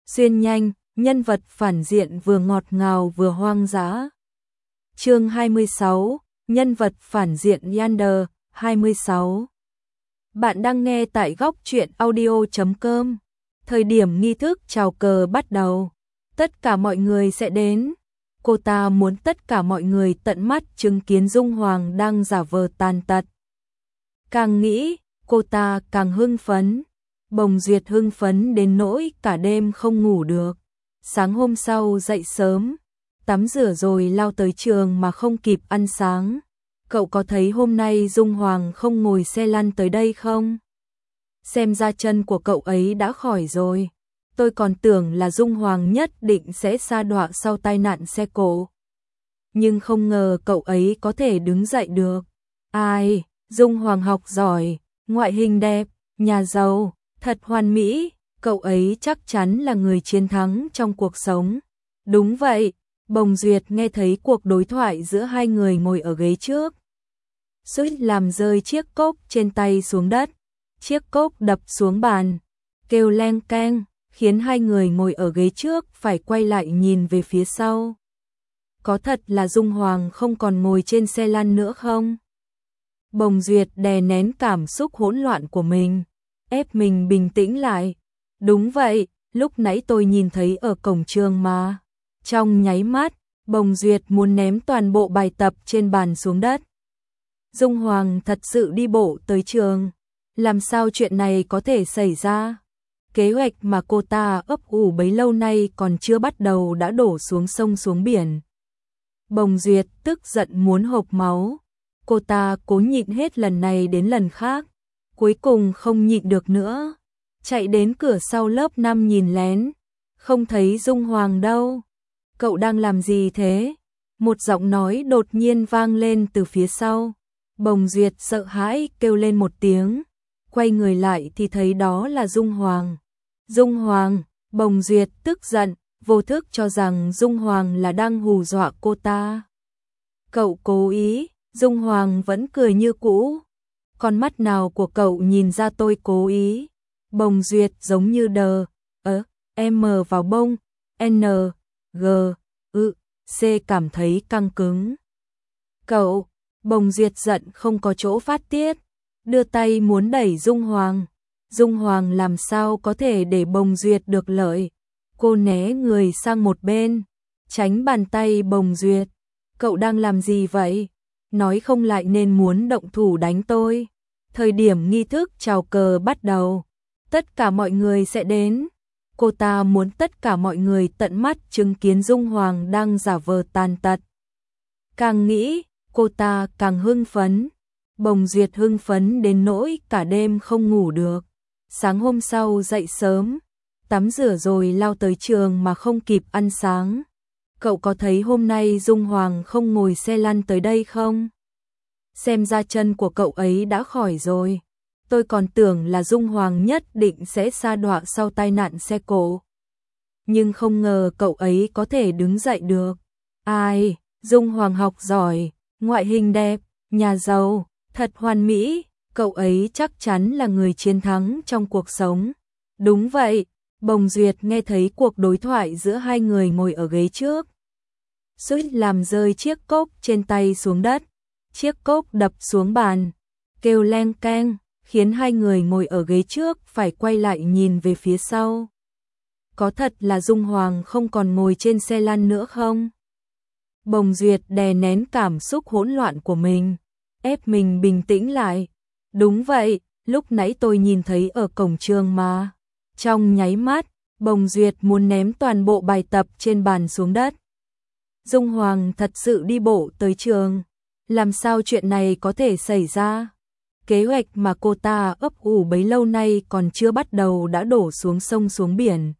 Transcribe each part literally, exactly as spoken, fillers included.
xuyên nhanh, nhân vật phản diện vừa ngọt ngào vừa hoang dã. Chương hai mươi sáu, nhân vật phản diện Yander, hai mươi sáu. Bạn đang nghe tại góc truyện audio chấm com. Thời điểm nghi thức chào cờ bắt đầu, tất cả mọi người sẽ đến. Cô ta muốn tất cả mọi người tận mắt chứng kiến Dung Hoàng đang giả vờ tàn tật. Càng nghĩ, cô ta càng hưng phấn. Bồng Duyệt hưng phấn đến nỗi cả đêm không ngủ được. Sáng hôm sau dậy sớm, tắm rửa rồi lao tới trường mà không kịp ăn sáng. Cậu có thấy hôm nay Dung Hoàng không ngồi xe lăn tới đây không? Xem ra chân của cậu ấy đã khỏi rồi. Tôi còn tưởng là Dung Hoàng nhất định sẽ sa đọa sau tai nạn xe cộ. Nhưng không ngờ cậu ấy có thể đứng dậy được. Ai, Dung Hoàng học giỏi, ngoại hình đẹp, nhà giàu, thật hoàn mỹ, cậu ấy chắc chắn là người chiến thắng trong cuộc sống. Đúng vậy, Bồng Duyệt nghe thấy cuộc đối thoại giữa hai người ngồi ở ghế trước. Suýt làm rơi chiếc cốc trên tay xuống đất, chiếc cốc đập xuống bàn, kêu leng keng, khiến hai người ngồi ở ghế trước phải quay lại nhìn về phía sau. Có thật là Dung Hoàng không còn ngồi trên xe lăn nữa không? Bồng Duyệt đè nén cảm xúc hỗn loạn của mình, ép mình bình tĩnh lại. Đúng vậy, lúc nãy tôi nhìn thấy ở cổng trường mà. Trong nháy mắt, Bồng Duyệt muốn ném toàn bộ bài tập trên bàn xuống đất. Dung Hoàng thật sự đi bộ tới trường. Làm sao chuyện này có thể xảy ra? Kế hoạch mà cô ta ấp ủ bấy lâu nay còn chưa bắt đầu đã đổ xuống sông xuống biển. Bồng Duyệt tức giận muốn hộc máu. Cô ta cố nhịn hết lần này đến lần khác. Cuối cùng không nhịn được nữa. Chạy đến cửa sau lớp năm nhìn lén. Không thấy Dung Hoàng đâu. Cậu đang làm gì thế? Một giọng nói đột nhiên vang lên từ phía sau. Bồng Duyệt sợ hãi kêu lên một tiếng. Quay người lại thì thấy đó là Dung Hoàng. Dung Hoàng, Bồng Duyệt tức giận, vô thức cho rằng Dung Hoàng là đang hù dọa cô ta. Cậu cố ý, Dung Hoàng vẫn cười như cũ. Con mắt nào của cậu nhìn ra tôi cố ý? Bồng Duyệt giống như đờ, ớ, M vào bông, N, G, ư, C cảm thấy căng cứng. Cậu, Bồng Duyệt giận không có chỗ phát tiết, đưa tay muốn đẩy Dung Hoàng. Dung Hoàng làm sao có thể để Bồng Duyệt được lợi. Cô né người sang một bên, tránh bàn tay Bồng Duyệt. Cậu đang làm gì vậy? Nói không lại nên muốn động thủ đánh tôi. Thời điểm nghi thức chào cờ bắt đầu, tất cả mọi người sẽ đến. Cô ta muốn tất cả mọi người tận mắt chứng kiến Dung Hoàng đang giả vờ tàn tật. Càng nghĩ, cô ta càng hưng phấn. Bồng Duyệt hưng phấn đến nỗi cả đêm không ngủ được. Sáng hôm sau dậy sớm, tắm rửa rồi lao tới trường mà không kịp ăn sáng. Cậu có thấy hôm nay Dung Hoàng không ngồi xe lăn tới đây không? Xem ra chân của cậu ấy đã khỏi rồi. Tôi còn tưởng là Dung Hoàng nhất định sẽ sa đọa sau tai nạn xe cộ. Nhưng không ngờ cậu ấy có thể đứng dậy được. Ai, Dung Hoàng học giỏi, ngoại hình đẹp, nhà giàu, thật hoàn mỹ, cậu ấy chắc chắn là người chiến thắng trong cuộc sống. Đúng vậy, Bồng Duyệt nghe thấy cuộc đối thoại giữa hai người ngồi ở ghế trước. Suýt làm rơi chiếc cốc trên tay xuống đất, chiếc cốc đập xuống bàn, kêu leng keng, khiến hai người ngồi ở ghế trước phải quay lại nhìn về phía sau. Có thật là Dung Hoàng không còn ngồi trên xe lăn nữa không? Bồng Duyệt đè nén cảm xúc hỗn loạn của mình, ép mình bình tĩnh lại. Đúng vậy, lúc nãy tôi nhìn thấy ở cổng trường mà. Trong nháy mắt, Bồng Duyệt muốn ném toàn bộ bài tập trên bàn xuống đất. Dung Hoàng thật sự đi bộ tới trường. Làm sao chuyện này có thể xảy ra? Kế hoạch mà cô ta ấp ủ bấy lâu nay còn chưa bắt đầu đã đổ xuống sông xuống biển.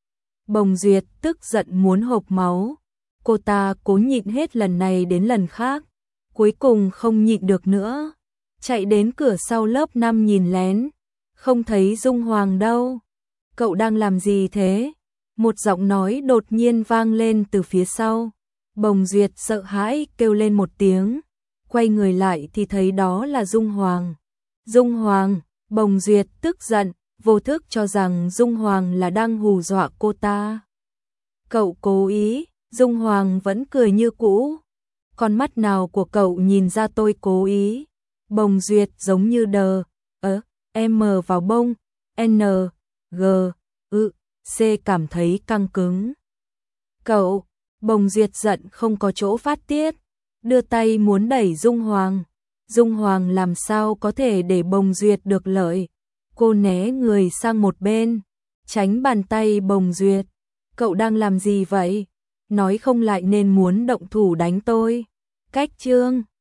Bồng Duyệt tức giận muốn hộc máu. Cô ta cố nhịn hết lần này đến lần khác. Cuối cùng không nhịn được nữa. Chạy đến cửa sau lớp năm nhìn lén. Không thấy Dung Hoàng đâu. Cậu đang làm gì thế? Một giọng nói đột nhiên vang lên từ phía sau. Bồng Duyệt sợ hãi kêu lên một tiếng. Quay người lại thì thấy đó là Dung Hoàng. Dung Hoàng, Bồng Duyệt tức giận, vô thức cho rằng Dung Hoàng là đang hù dọa cô ta. Cậu cố ý, Dung Hoàng vẫn cười như cũ. Con mắt nào của cậu nhìn ra tôi cố ý? Bồng Duyệt giống như đờ, ớ, M vào bông, N, G, ư, C cảm thấy căng cứng. Cậu, Bồng Duyệt giận không có chỗ phát tiết, đưa tay muốn đẩy Dung Hoàng. Dung Hoàng làm sao có thể để Bồng Duyệt được lợi. Cô né người sang một bên, tránh bàn tay Bồng Duyệt. Cậu đang làm gì vậy? Nói không lại nên muốn động thủ đánh tôi. Cách chương